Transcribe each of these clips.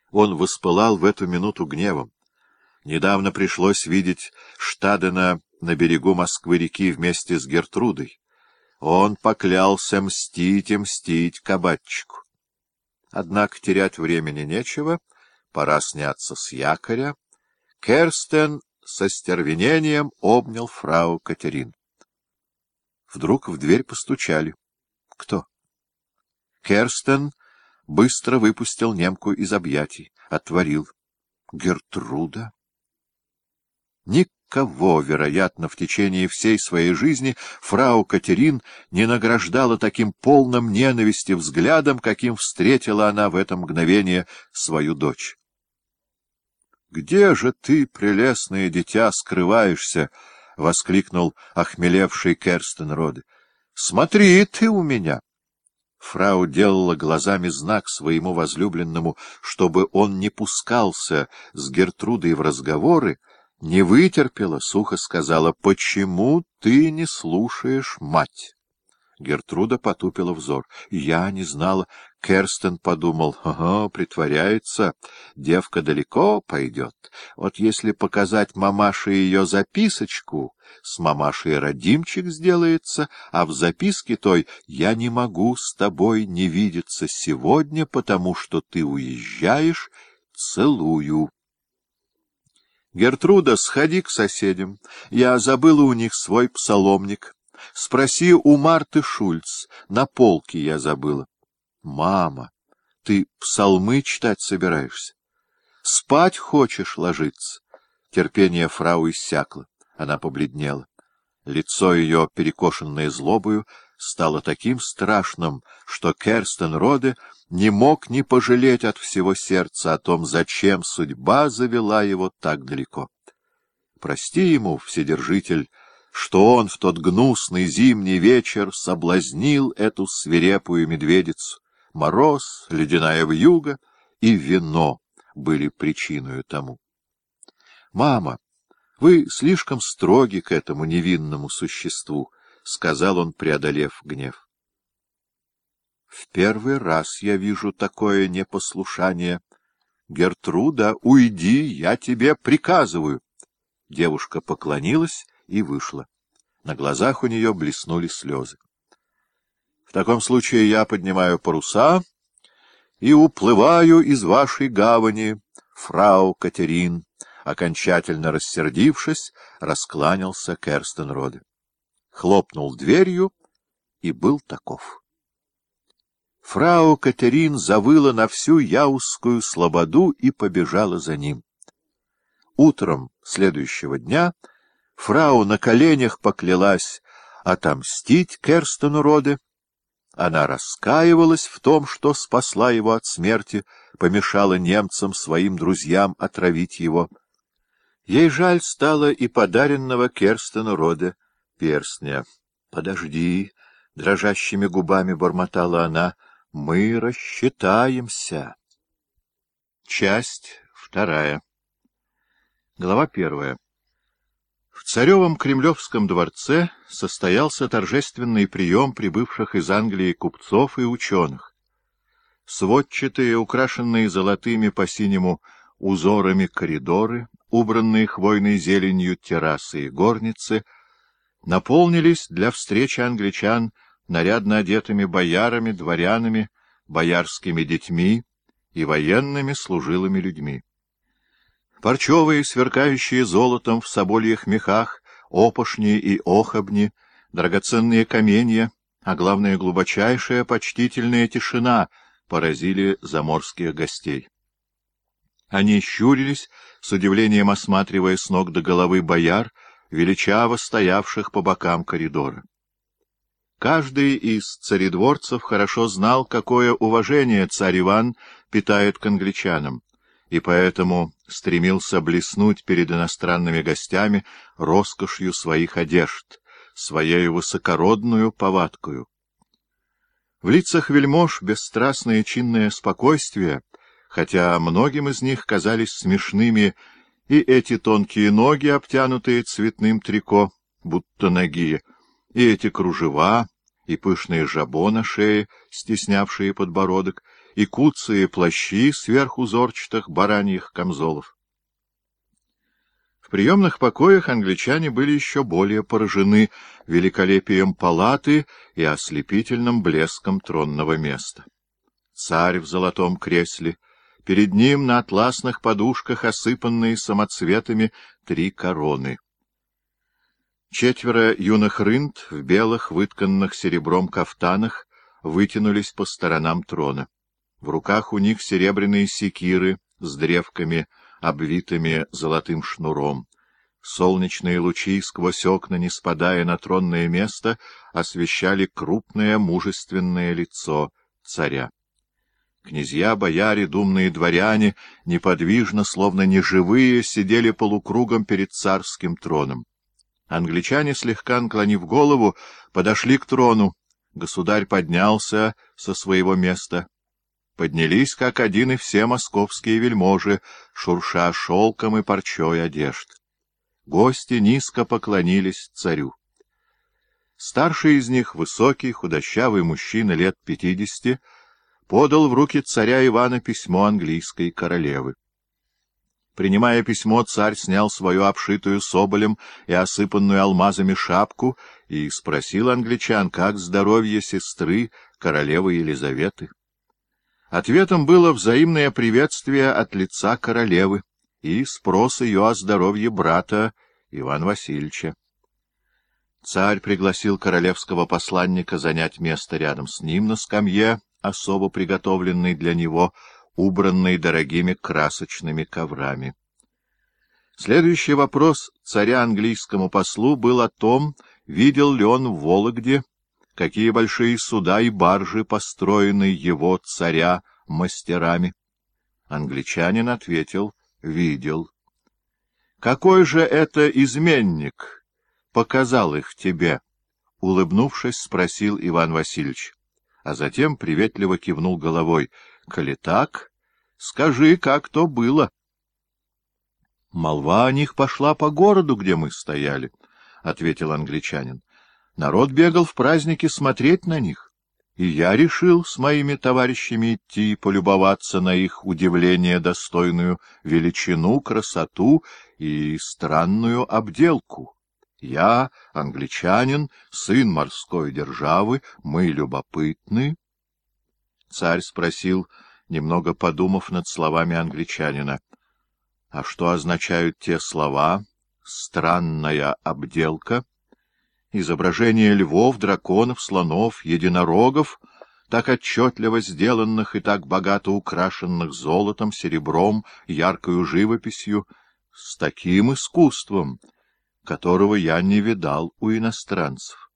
Он воспылал в эту минуту гневом. Недавно пришлось видеть Штадена на берегу Москвы-реки вместе с Гертрудой. Он поклялся мстить и мстить кабачику. Однако терять времени нечего, пора сняться с якоря. Керстен со стервенением обнял фрау Катерин. Вдруг в дверь постучали. Кто? Керстен быстро выпустил немку из объятий, отворил. Гертруда? Никого, вероятно, в течение всей своей жизни фрау Катерин не награждала таким полным ненависти взглядом, каким встретила она в это мгновение свою дочь. — Где же ты, прелестное дитя, скрываешься? — воскликнул охмелевший Керстенроде. — Смотри, ты у меня! Фрау делала глазами знак своему возлюбленному, чтобы он не пускался с Гертрудой в разговоры, не вытерпела, сухо сказала: — Почему ты не слушаешь мать? Гертруда потупила взор. — Я не знала. Керстен подумал: ага, притворяется, девка далеко пойдет. Вот если показать мамаше ее записочку, с мамашей родимчик сделается, а в записке той: я не могу с тобой не видеться сегодня, потому что ты уезжаешь, целую. Гертруда, сходи к соседям. Я забыла у них свой псаломник. Спроси у Марты Шульц. На полке я забыла. Мама, ты псалмы читать собираешься? Спать хочешь ложиться? Терпение фрау иссякло. Она побледнела. Лицо ее, перекошенное злобою, стало таким страшным, что Керстенроде не мог не пожалеть от всего сердца о том, зачем судьба завела его так далеко. Прости ему, Вседержитель, что он в тот гнусный зимний вечер соблазнил эту свирепую медведицу. Мороз, ледяная вьюга и вино были причиною тому. — Мама, вы слишком строги к этому невинному существу, — сказал он, преодолев гнев. — В первый раз я вижу такое непослушание. Гертруда, уйди, я тебе приказываю. Девушка поклонилась и вышла. На глазах у нее блеснули слезы. — В таком случае я поднимаю паруса и уплываю из вашей гавани, фрау Катерин. Окончательно рассердившись, раскланялся Керстенроде. Хлопнул дверью и был таков. Фрау Катерин завыла на всю Яузскую слободу и побежала за ним. Утром следующего дня фрау на коленях поклялась отомстить Керстенроде. Она раскаивалась в том, что спасла его от смерти, помешала немцам, своим друзьям, отравить его. Ей жаль стало и подаренного Керстенроде перстня. — Подожди, — дрожащими губами бормотала она, — мы рассчитаемся. Часть вторая. Глава первая. В царевом Кремлевском дворце состоялся торжественный прием прибывших из Англии купцов и ученых. Сводчатые, украшенные золотыми по-синему узорами коридоры, убранные хвойной зеленью террасы и горницы, наполнились для встречи англичан нарядно одетыми боярами, дворянами, боярскими детьми и военными служилыми людьми. Парчевые, сверкающие золотом в собольих мехах, опошни и охобни, драгоценные каменья, а главное, глубочайшая почтительная тишина поразили заморских гостей. Они щурились, с удивлением осматривая с ног до головы бояр, величаво стоявших по бокам коридора. Каждый из царедворцев хорошо знал, какое уважение царь Иван питает к англичанам, и поэтому стремился блеснуть перед иностранными гостями роскошью своих одежд, своею высокородную повадкою. В лицах вельмож бесстрастное чинное спокойствие, хотя многим из них казались смешными и эти тонкие ноги, обтянутые цветным трико, будто ноги, и эти кружева, и пышные жабо на шее, стеснявшие подбородок, и куцые плащи сверх узорчатых бараньих камзолов. В приемных покоях англичане были еще более поражены великолепием палаты и ослепительным блеском тронного места. Царь в золотом кресле, перед ним на атласных подушках, осыпанные самоцветами, 3 короны. 4 юных рынд в белых, вытканных серебром кафтанах вытянулись по сторонам трона. В руках у них серебряные секиры с древками, обвитыми золотым шнуром. Солнечные лучи, сквозь окна не спадая на тронное место, освещали крупное мужественное лицо царя. Князья, бояре, думные дворяне, неподвижно, словно неживые, сидели полукругом перед царским троном. Англичане, слегка наклонив голову, подошли к трону. Государь поднялся со своего места. Поднялись, как один, и все московские вельможи, шурша шелком и парчой одежд. Гости низко поклонились царю. Старший из них, высокий, худощавый мужчина лет 50, подал в руки царя Ивана письмо английской королевы. Принимая письмо, царь снял свою обшитую соболем и осыпанную алмазами шапку и спросил англичан, как здоровье сестры королевы Елизаветы. Ответом было взаимное приветствие от лица королевы и спрос ее о здоровье брата Ивана Васильевича. Царь пригласил королевского посланника занять место рядом с ним на скамье, особо приготовленной для него, убранной дорогими красочными коврами. Следующий вопрос царя английскому послу был о том, видел ли он в Вологде, какие большие суда и баржи построены его, царя, мастерами. Англичанин ответил: видел. — Какой же это изменник показал их тебе? — улыбнувшись, спросил Иван Васильевич, а затем приветливо кивнул головой. — Коли так, скажи, как то было. — Молва о них пошла по городу, где мы стояли, — ответил англичанин. — Народ бегал в праздники смотреть на них, и я решил с моими товарищами идти и полюбоваться на их удивление достойную величину, красоту и странную обделку. Я, англичанин, сын морской державы, мы любопытны. Царь спросил, немного подумав над словами англичанина: — А что означают те слова «странная обделка»? Изображения львов, драконов, слонов, единорогов, так отчетливо сделанных и так богато украшенных золотом, серебром, яркою живописью, с таким искусством, которого я не видал у иностранцев.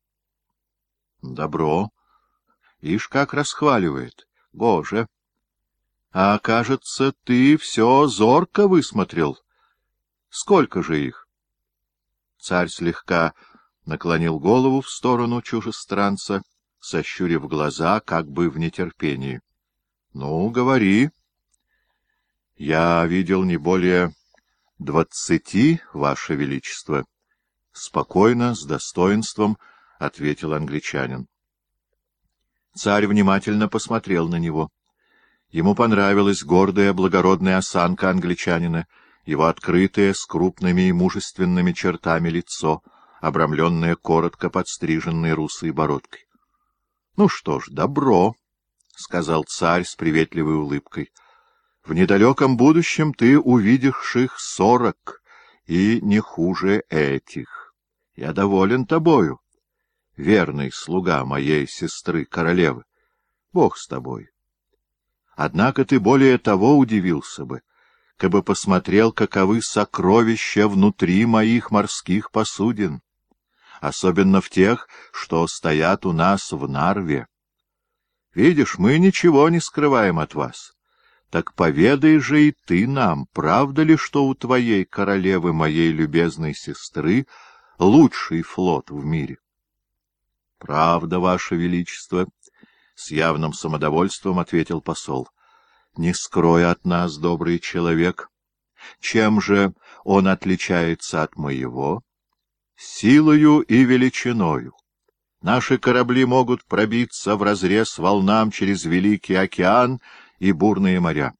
Добро. Ишь, как расхваливает. Гоже. А, кажется, ты все зорко высмотрел. Сколько же их? Царь слегка наклонил голову в сторону чужестранца, сощурив глаза, как бы в нетерпении. — Ну, говори. — Я видел не более 20, Ваше Величество. Спокойно, с достоинством ответил англичанин. Царь внимательно посмотрел на него. Ему понравилась гордая, благородная осанка англичанина, его открытое, с крупными и мужественными чертами лицо, обрамленное коротко подстриженной русой бородкой. — Ну что ж, добро, — сказал царь с приветливой улыбкой. — В недалеком будущем ты увидишь их 40, и не хуже этих. Я доволен тобою, верный слуга моей сестры королевы. Бог с тобой. Однако ты более того удивился бы, кабы посмотрел, каковы сокровища внутри моих морских посудин, особенно в тех, что стоят у нас в Нарве. Видишь, мы ничего не скрываем от вас. Так поведай же и ты нам, правда ли, что у твоей королевы, моей любезной сестры, лучший флот в мире? — Правда, Ваше Величество, — с явным самодовольством ответил посол. — Не скрой от нас, добрый человек. Чем же он отличается от моего? Силою и величиною. Наши корабли могут пробиться вразрез волнам через Великий океан и бурные моря.